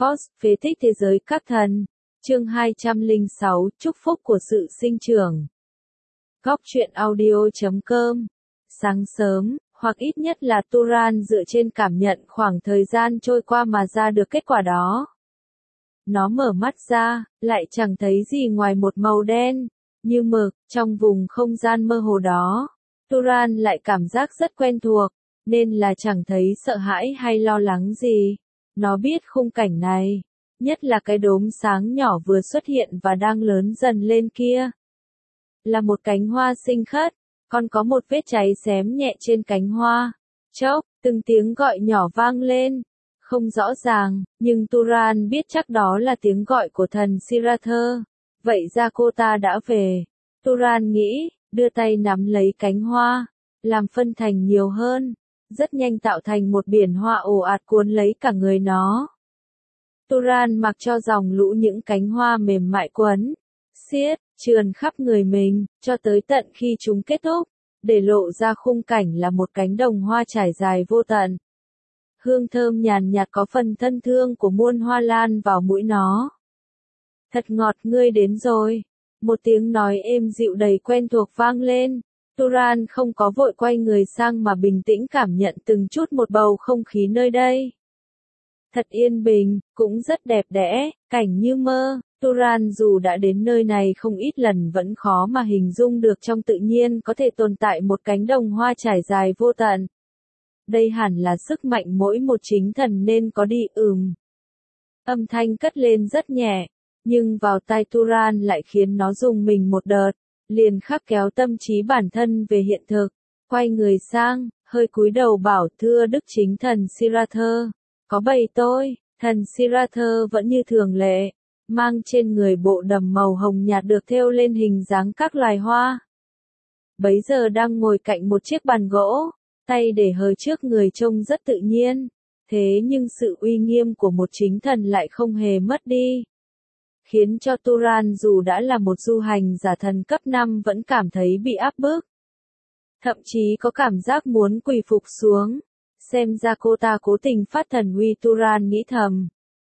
Force, phế tích thế giới các thần. Chương 206, chúc phúc của sự sinh trưởng. Góc truyện audio.com. Sáng sớm, hoặc ít nhất là Turan dựa trên cảm nhận khoảng thời gian trôi qua mà ra được kết quả đó. Nó mở mắt ra, lại chẳng thấy gì ngoài một màu đen, như mực, trong vùng không gian mơ hồ đó. Turan lại cảm giác rất quen thuộc, nên là chẳng thấy sợ hãi hay lo lắng gì. Nó biết khung cảnh này, nhất là cái đốm sáng nhỏ vừa xuất hiện và đang lớn dần lên kia. Là một cánh hoa xinh khất, còn có một vết cháy xém nhẹ trên cánh hoa. Chốc, từng tiếng gọi nhỏ vang lên. Không rõ ràng, nhưng Turan biết chắc đó là tiếng gọi của thần Sirather. Vậy ra cô ta đã về. Turan nghĩ, đưa tay nắm lấy cánh hoa, làm phân thành nhiều hơn. Rất nhanh tạo thành một biển hoa ồ ạt cuốn lấy cả người nó. Turan mặc cho dòng lũ những cánh hoa mềm mại quấn, xiết, trườn khắp người mình, cho tới tận khi chúng kết thúc, để lộ ra khung cảnh là một cánh đồng hoa trải dài vô tận. Hương thơm nhàn nhạt có phần thân thương của muôn hoa lan vào mũi nó. Thật ngọt, ngươi đến rồi. Một tiếng nói êm dịu đầy quen thuộc vang lên. Turan không có vội quay người sang mà bình tĩnh cảm nhận từng chút một bầu không khí nơi đây. Thật yên bình, cũng rất đẹp đẽ, cảnh như mơ. Turan dù đã đến nơi này không ít lần vẫn khó mà hình dung được trong tự nhiên có thể tồn tại một cánh đồng hoa trải dài vô tận. Đây hẳn là sức mạnh mỗi một chính thần nên có đi. Âm thanh cất lên rất nhẹ, nhưng vào tai Turan lại khiến nó rùng mình một đợt, liền khắc kéo tâm trí bản thân về hiện thực. Quay người sang, hơi cúi đầu bảo thưa đức chính thần Sirather. Có bầy tôi, thần Sirather vẫn như thường lệ, mang trên người bộ đầm màu hồng nhạt được thêu lên hình dáng các loài hoa. Bấy giờ đang ngồi cạnh một chiếc bàn gỗ, tay để hờ trước người trông rất tự nhiên, thế nhưng sự uy nghiêm của một chính thần lại không hề mất đi. Khiến cho Turan dù đã là một du hành giả thần cấp 5 vẫn cảm thấy bị áp bức. Thậm chí có cảm giác muốn quỳ phục xuống. Xem ra cô ta cố tình phát thần uy, Turan nghĩ thầm.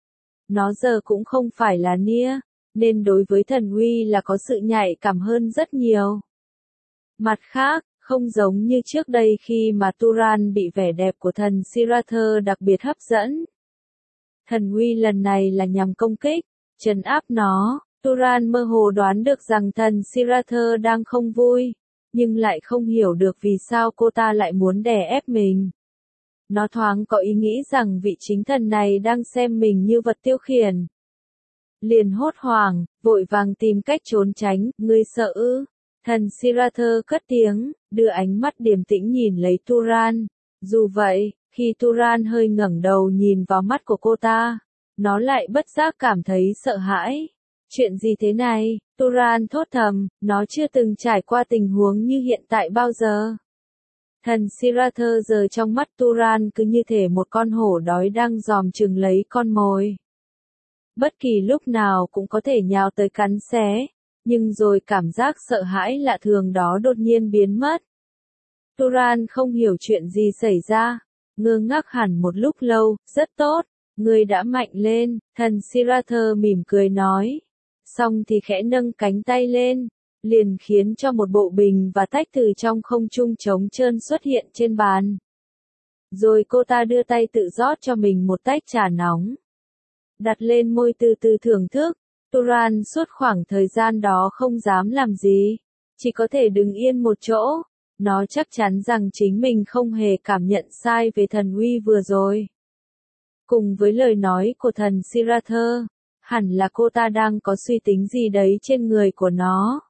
Nó giờ cũng không phải là Nia, nên đối với thần uy là có sự nhạy cảm hơn rất nhiều. Mặt khác, không giống như trước đây khi mà Turan bị vẻ đẹp của thần Sirather đặc biệt hấp dẫn. Thần uy lần này là nhằm công kích, trấn áp nó. Turan mơ hồ đoán được rằng thần Sirather đang không vui, nhưng lại không hiểu được vì sao cô ta lại muốn đè ép mình. Nó thoáng có ý nghĩ rằng vị chính thần này đang xem mình như vật tiêu khiển. Liền hốt hoảng, vội vàng tìm cách trốn tránh. Ngươi sợ ư? Thần Sirather cất tiếng, đưa ánh mắt điềm tĩnh nhìn lấy Turan. Dù vậy, khi Turan hơi ngẩng đầu nhìn vào mắt của cô ta, nó lại bất giác cảm thấy sợ hãi. Chuyện gì thế này? Turan thốt thầm, nó chưa từng trải qua tình huống như hiện tại bao giờ. Thần Sirather giờ trong mắt Turan cứ như thể một con hổ đói đang dòm chừng lấy con mồi. Bất kỳ lúc nào cũng có thể nhào tới cắn xé, nhưng rồi cảm giác sợ hãi lạ thường đó đột nhiên biến mất. Turan không hiểu chuyện gì xảy ra, ngơ ngác hẳn một lúc lâu. Rất tốt, ngươi đã mạnh lên, thần Sirather mỉm cười nói. Xong thì khẽ nâng cánh tay lên, liền khiến cho một bộ bình và tách từ trong không trung trống trơn xuất hiện trên bàn. Rồi cô ta đưa tay tự rót cho mình một tách trà nóng. Đặt lên môi từ từ thưởng thức. Turan suốt khoảng thời gian đó không dám làm gì, chỉ có thể đứng yên một chỗ. Nó chắc chắn rằng chính mình không hề cảm nhận sai về thần uy vừa rồi. Cùng với lời nói của thần Sirather, hẳn là cô ta đang có suy tính gì đấy trên người của nó.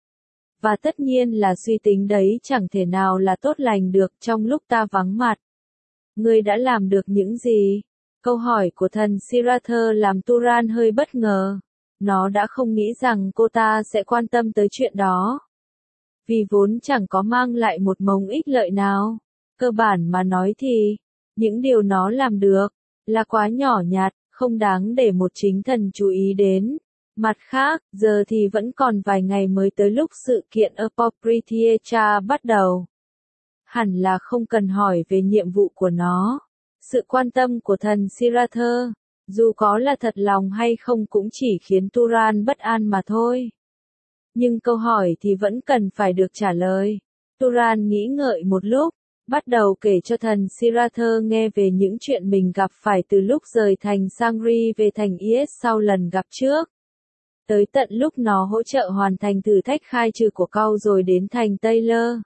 Và tất nhiên là suy tính đấy chẳng thể nào là tốt lành được trong lúc ta vắng mặt. Ngươi đã làm được những gì? Câu hỏi của thần Sirather làm Turan hơi bất ngờ. Nó đã không nghĩ rằng cô ta sẽ quan tâm tới chuyện đó. Vì vốn chẳng có mang lại một mống ích lợi nào. Cơ bản mà nói thì, những điều nó làm được, là quá nhỏ nhặt, không đáng để một chính thần chú ý đến. Mặt khác, giờ thì vẫn còn vài ngày mới tới lúc sự kiện Apocrypha bắt đầu. Hẳn là không cần hỏi về nhiệm vụ của nó. Sự quan tâm của thần Sirather, Dù có là thật lòng hay không cũng chỉ khiến Turan bất an mà thôi. Nhưng câu hỏi thì vẫn cần phải được trả lời. Turan nghĩ ngợi một lúc, bắt đầu kể cho thần Sirather nghe về những chuyện mình gặp phải từ lúc rời thành Sangri về thành Is sau lần gặp trước. Tới tận lúc nó hỗ trợ hoàn thành thử thách khai trừ của Cau rồi đến thành Taylor.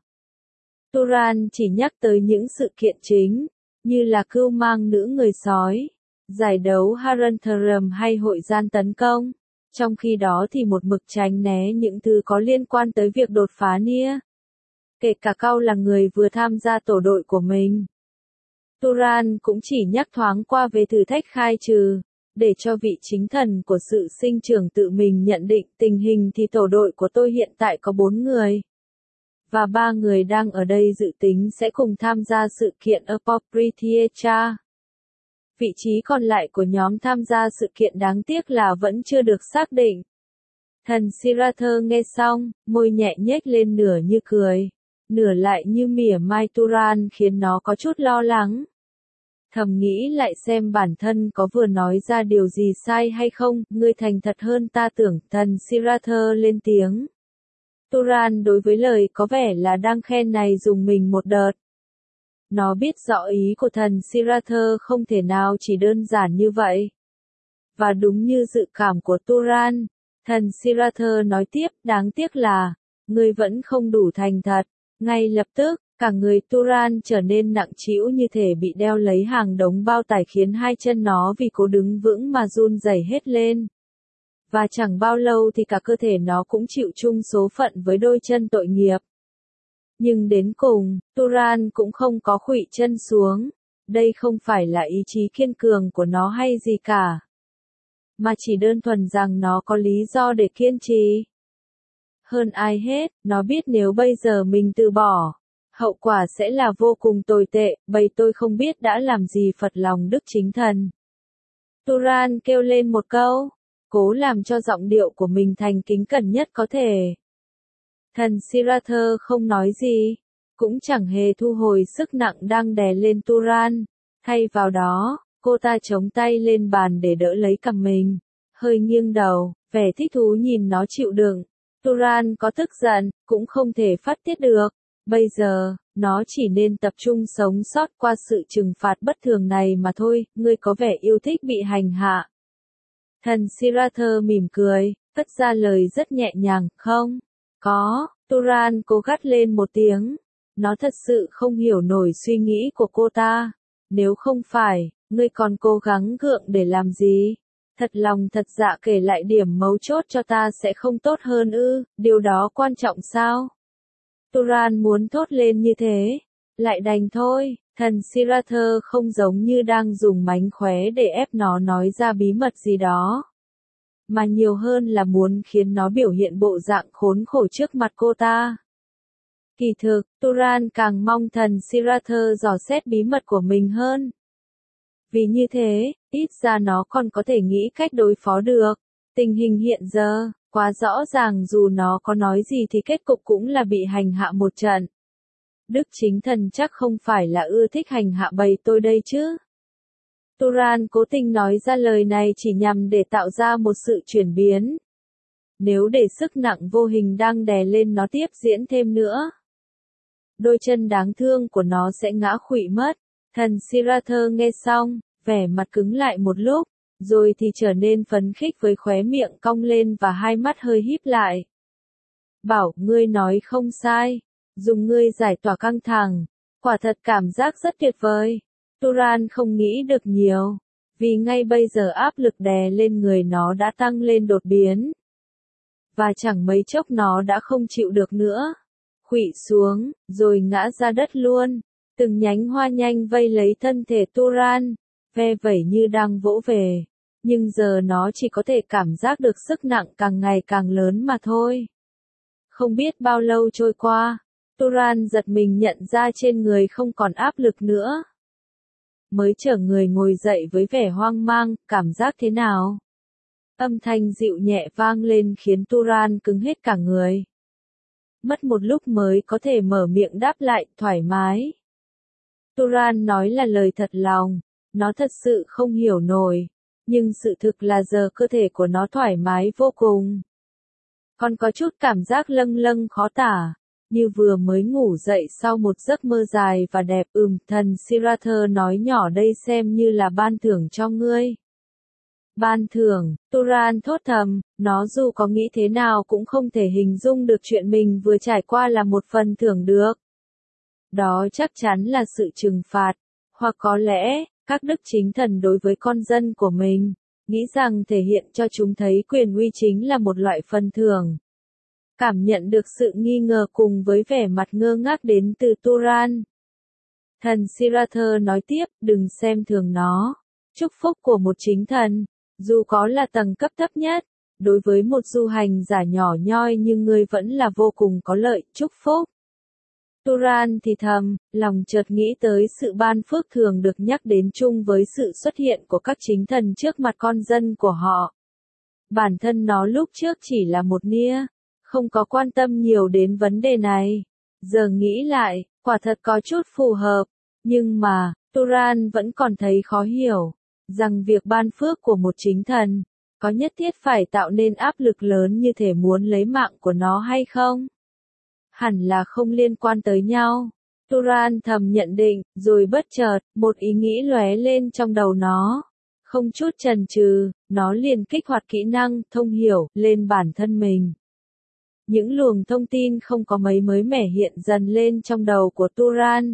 Turan chỉ nhắc tới những sự kiện chính, như là cưu mang nữ người sói, giải đấu Harantarum hay hội gian tấn công. Trong khi đó thì một mực tránh né những thứ có liên quan tới việc đột phá Nia. Kể cả Cau là người vừa tham gia tổ đội của mình. Turan cũng chỉ nhắc thoáng qua về thử thách khai trừ, để cho vị chính thần của sự sinh trưởng tự mình nhận định tình hình thì tổ đội của tôi hiện tại có 4 người. Và 3 người đang ở đây dự tính sẽ cùng tham gia sự kiện Apopritiecha. Vị trí còn lại của nhóm tham gia sự kiện đáng tiếc là vẫn chưa được xác định. Thần Sirather nghe xong, môi nhẹ nhếch lên nửa như cười, nửa lại như mỉa mai Turan khiến nó có chút lo lắng. Thầm nghĩ lại xem bản thân có vừa nói ra điều gì sai hay không, ngươi thành thật hơn ta tưởng, thần Sirather lên tiếng. Turan đối với lời có vẻ là đang khen này dùng mình một đợt. Nó biết rõ ý của thần Sirather không thể nào chỉ đơn giản như vậy. Và đúng như dự cảm của Turan, thần Sirather nói tiếp, đáng tiếc là, ngươi vẫn không đủ thành thật. Ngay lập tức, cả người Turan trở nên nặng trĩu như thể bị đeo lấy hàng đống bao tải khiến hai chân nó vì cố đứng vững mà run rẩy hết lên. Và chẳng bao lâu thì cả cơ thể nó cũng chịu chung số phận với đôi chân tội nghiệp. Nhưng đến cùng, Turan cũng không có khuỵu chân xuống. Đây không phải là ý chí kiên cường của nó hay gì cả. Mà chỉ đơn thuần rằng nó có lý do để kiên trì. Hơn ai hết, nó biết nếu bây giờ mình từ bỏ, hậu quả sẽ là vô cùng tồi tệ, bầy tôi không biết đã làm gì phật lòng Đức Chính Thần. Turan kêu lên một câu, cố làm cho giọng điệu của mình thành kính cẩn nhất có thể. Thần Sirather không nói gì, cũng chẳng hề thu hồi sức nặng đang đè lên Turan. Thay vào đó, cô ta chống tay lên bàn để đỡ lấy cằm mình, hơi nghiêng đầu, vẻ thích thú nhìn nó chịu đựng. Turan có tức giận, cũng không thể phát tiết được. Bây giờ, nó chỉ nên tập trung sống sót qua sự trừng phạt bất thường này mà thôi. Ngươi có vẻ yêu thích bị hành hạ. Thần Sirather mỉm cười, cất ra lời rất nhẹ nhàng, không? Có, Turan cố gắt lên một tiếng. Nó thật sự không hiểu nổi suy nghĩ của cô ta. Nếu không phải, ngươi còn cố gắng gượng để làm gì? Thật lòng thật dạ kể lại điểm mấu chốt cho ta sẽ không tốt hơn ư, điều đó quan trọng sao? Turan muốn thốt lên như thế, lại đành thôi, thần Sirather không giống như đang dùng mánh khóe để ép nó nói ra bí mật gì đó. Mà nhiều hơn là muốn khiến nó biểu hiện bộ dạng khốn khổ trước mặt cô ta. Kỳ thực, Turan càng mong thần Sirather dò xét bí mật của mình hơn. Vì như thế, ít ra nó còn có thể nghĩ cách đối phó được. Tình hình hiện giờ, quá rõ ràng dù nó có nói gì thì kết cục cũng là bị hành hạ một trận. Đức Chính Thần chắc không phải là ưa thích hành hạ bầy tôi đây chứ. Turan cố tình nói ra lời này chỉ nhằm để tạo ra một sự chuyển biến. Nếu để sức nặng vô hình đang đè lên nó tiếp diễn thêm nữa, đôi chân đáng thương của nó sẽ ngã khuỵu mất. Thần Sirather nghe xong, vẻ mặt cứng lại một lúc, rồi thì trở nên phấn khích với khóe miệng cong lên và hai mắt hơi híp lại. Bảo, ngươi nói không sai, dùng ngươi giải tỏa căng thẳng, quả thật cảm giác rất tuyệt vời. Turan không nghĩ được nhiều, vì ngay bây giờ áp lực đè lên người nó đã tăng lên đột biến. Và chẳng mấy chốc nó đã không chịu được nữa. Khuỵu xuống, rồi ngã ra đất luôn. Từng nhánh hoa nhanh vây lấy thân thể Turan, ve vẩy như đang vỗ về. Nhưng giờ nó chỉ có thể cảm giác được sức nặng càng ngày càng lớn mà thôi. Không biết bao lâu trôi qua, Turan giật mình nhận ra trên người không còn áp lực nữa. Mới chở người ngồi dậy với vẻ hoang mang, cảm giác thế nào? Âm thanh dịu nhẹ vang lên khiến Turan cứng hết cả người. Mất một lúc mới có thể mở miệng đáp lại, thoải mái. Turan nói là lời thật lòng, nó thật sự không hiểu nổi. Nhưng sự thực là giờ cơ thể của nó thoải mái vô cùng. Còn có chút cảm giác lâng lâng khó tả, như vừa mới ngủ dậy sau một giấc mơ dài và đẹp. Thần Siratha nói nhỏ, đây xem như là ban thưởng cho ngươi. Ban thưởng, Turan thốt thầm, nó dù có nghĩ thế nào cũng không thể hình dung được chuyện mình vừa trải qua là một phần thưởng được. Đó chắc chắn là sự trừng phạt, hoặc có lẽ, các đức chính thần đối với con dân của mình, nghĩ rằng thể hiện cho chúng thấy quyền uy chính là một loại phần thưởng. Cảm nhận được sự nghi ngờ cùng với vẻ mặt ngơ ngác đến từ Turan. Thần Siratha nói tiếp, đừng xem thường nó. Chúc phúc của một chính thần, dù có là tầng cấp thấp nhất, đối với một du hành giả nhỏ nhoi như ngươi vẫn là vô cùng có lợi. Chúc phúc. Turan thì thầm, lòng chợt nghĩ tới sự ban phước thường được nhắc đến chung với sự xuất hiện của các chính thần trước mặt con dân của họ. Bản thân nó lúc trước chỉ là một nia, không có quan tâm nhiều đến vấn đề này. Giờ nghĩ lại, quả thật có chút phù hợp, nhưng mà, Turan vẫn còn thấy khó hiểu, rằng việc ban phước của một chính thần, có nhất thiết phải tạo nên áp lực lớn như thể muốn lấy mạng của nó hay không? Hẳn là không liên quan tới nhau. Turan thầm nhận định, rồi bất chợt, một ý nghĩ lóe lên trong đầu nó. Không chút chần chừ, nó liền kích hoạt kỹ năng thông hiểu lên bản thân mình. Những luồng thông tin không có mấy mới mẻ hiện dần lên trong đầu của Turan.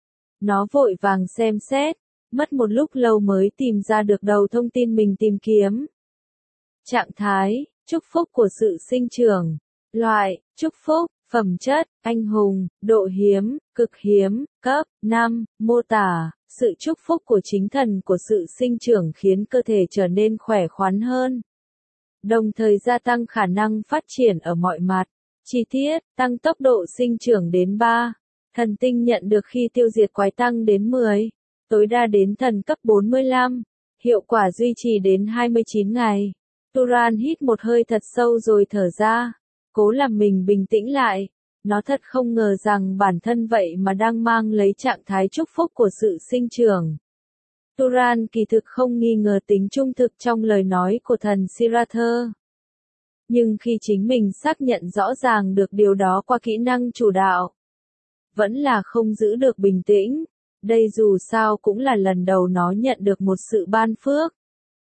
Nó vội vàng xem xét, mất một lúc lâu mới tìm ra được đầu thông tin mình tìm kiếm. Trạng thái, chúc phúc của sự sinh trưởng. Loại, chúc phúc, phẩm chất, anh hùng, độ hiếm, cực hiếm, cấp 5, mô tả, sự chúc phúc của chính thần của sự sinh trưởng khiến cơ thể trở nên khỏe khoắn hơn. Đồng thời gia tăng khả năng phát triển ở mọi mặt. Chi tiết, tăng tốc độ sinh trưởng đến 3. Thần tinh nhận được khi tiêu diệt quái tăng đến 10. Tối đa đến thần cấp 45. Hiệu quả duy trì đến 29 ngày. Turan hít một hơi thật sâu rồi thở ra. Cố làm mình bình tĩnh lại. Nó thật không ngờ rằng bản thân vậy mà đang mang lấy trạng thái chúc phúc của sự sinh trưởng. Turan kỳ thực không nghi ngờ tính trung thực trong lời nói của thần Siratha. Nhưng khi chính mình xác nhận rõ ràng được điều đó qua kỹ năng chủ đạo, vẫn là không giữ được bình tĩnh. Đây dù sao cũng là lần đầu nó nhận được một sự ban phước.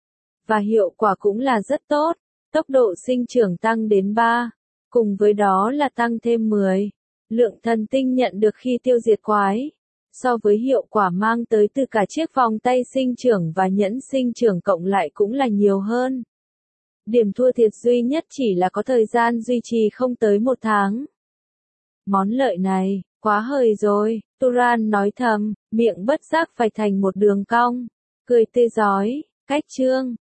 Và hiệu quả cũng là rất tốt. Tốc độ sinh trưởng tăng đến 3. Cùng với đó là tăng thêm 10. Lượng thần tinh nhận được khi tiêu diệt quái. So với hiệu quả mang tới từ cả chiếc vòng tay sinh trưởng và nhẫn sinh trưởng cộng lại cũng là nhiều hơn. Điểm thua thiệt duy nhất chỉ là có thời gian duy trì không tới 1 tháng. Món lợi này, quá hời rồi, Turan nói thầm, miệng bất giác vạch thành một đường cong. Cười tươi rói, cách chương.